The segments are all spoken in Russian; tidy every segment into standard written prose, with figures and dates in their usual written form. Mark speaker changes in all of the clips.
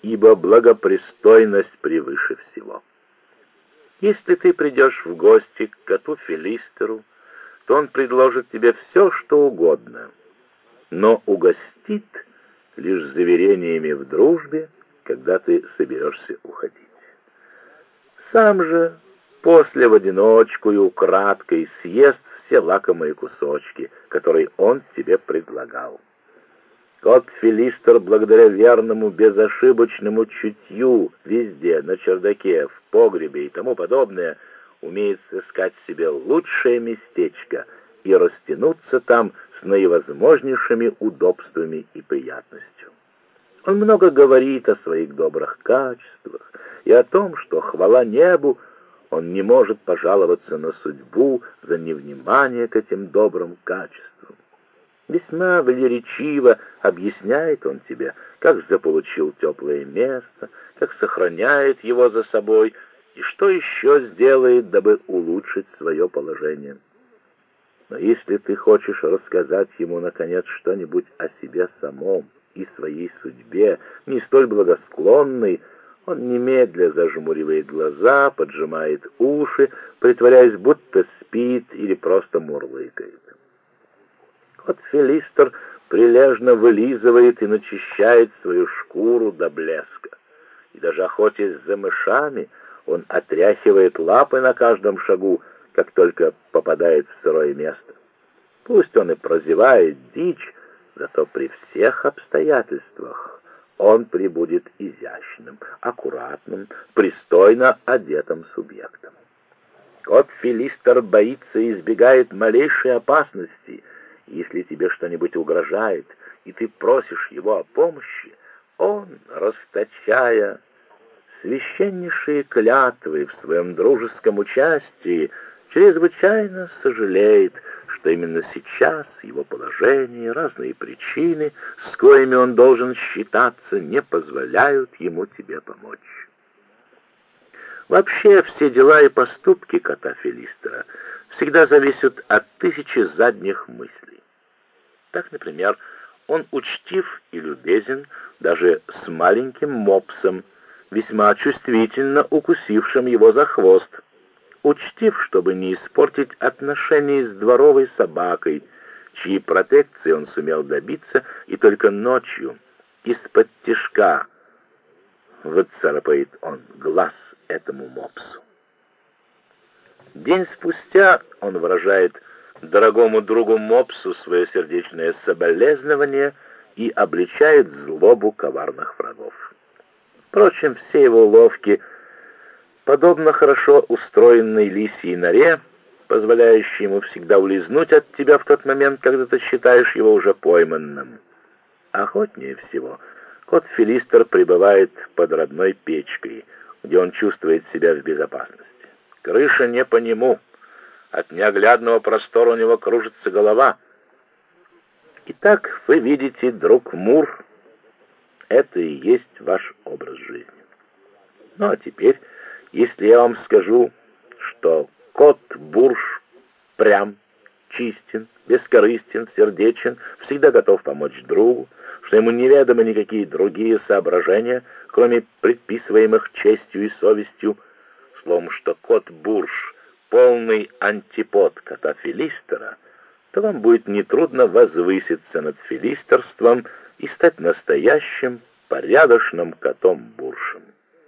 Speaker 1: ибо благопристойность превыше всего. Если ты придешь в гости к коту Филистеру, то он предложит тебе все, что угодно, но угостит лишь заверениями в дружбе, когда ты соберешься уходить. Сам же после в одиночку и украдкой съест все лакомые кусочки, которые он тебе предлагал. Кот Филистер, благодаря верному, безошибочному чутью везде, на чердаке, в погребе и тому подобное, умеет сыскать себе лучшее местечко и растянуться там с наивозможнейшими удобствами и приятностью. Он много говорит о своих добрых качествах и о том, что, хвала небу, он не может пожаловаться на судьбу за невнимание к этим добрым качествам. Весьма велеречиво объясняет он тебе, как заполучил теплое место, как сохраняет его за собой и что еще сделает, дабы улучшить свое положение. Но если ты хочешь рассказать ему, наконец, что-нибудь о себе самом и своей судьбе, не столь благосклонной, он немедля зажмуривает глаза, поджимает уши, притворяясь, будто спит или просто мурлыкает. Кот Филистер прилежно вылизывает и начищает свою шкуру до блеска. И даже охотясь за мышами, он отряхивает лапы на каждом шагу, как только попадает в сырое место. Пусть он и прозевает дичь, зато при всех обстоятельствах он прибудет изящным, аккуратным, пристойно одетым субъектом. Кот Филистер боится и избегает малейшей опасности. Если тебе что-нибудь угрожает, и ты просишь его о помощи, он, расточая священнейшие клятвы в своем дружеском участии, чрезвычайно сожалеет, что именно сейчас его положение и разные причины, с коими он должен считаться, не позволяют ему тебе помочь. Вообще, все дела и поступки кота Филистера всегда зависят от тысячи задних мыслей. Так, например, он учтив и любезен даже с маленьким мопсом, весьма чувствительно укусившим его за хвост. Учтив, чтобы не испортить отношения с дворовой собакой, чьей протекции он сумел добиться, и только ночью из-под тишка выцарапает он глаз этому мопсу. День спустя он выражает дорогому другу мопсу свое сердечное соболезнование и обличает злобу коварных врагов. Впрочем, все его уловки, подобно хорошо устроенной лисьей норе, позволяющей ему всегда улизнуть от тебя в тот момент, когда ты считаешь его уже пойманным. Охотнее всего кот Филистер пребывает под родной печкой, где он чувствует себя в безопасности. Крыша не по нему. От неоглядного простора у него кружится голова. Итак, вы видите, друг Мур, это и есть ваш образ жизни. Ну а теперь, если я вам скажу, что кот Бурш прям, чистен, бескорыстен, сердечен, всегда готов помочь другу, что ему неведомы никакие другие соображения, кроме предписываемых честью и совестью, словом, что кот Бурш полный антипод кота Филистера, то вам будет нетрудно возвыситься над филистерством и стать настоящим порядочным котом Буршем.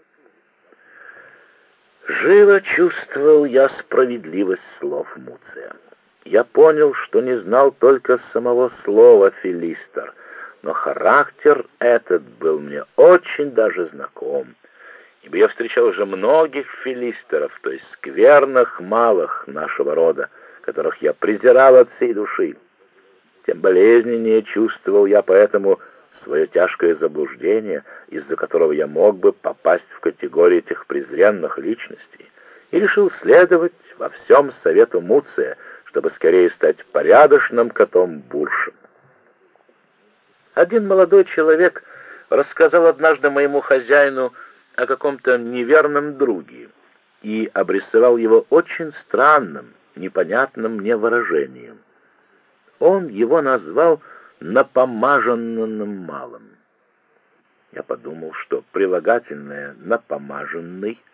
Speaker 1: Живо чувствовал я справедливость слов Муция. Я понял, что не знал только самого слова «филистер», но характер этот был мне очень даже знаком, ибо я встречал уже многих филистеров, то есть скверных малых нашего рода, которых я презирал от всей души. Тем болезненнее чувствовал я поэтому свое тяжкое заблуждение, из-за которого я мог бы попасть в категорию этих презренных личностей, и решил следовать во всем совету Муция, чтобы скорее стать порядочным котом Буршем. Один молодой человек рассказал однажды моему хозяину о каком-то неверном друге и обрисовал его очень странным, непонятным мне выражением. Он его назвал напомаженным малым. Я подумал, что прилагательное «напомаженный»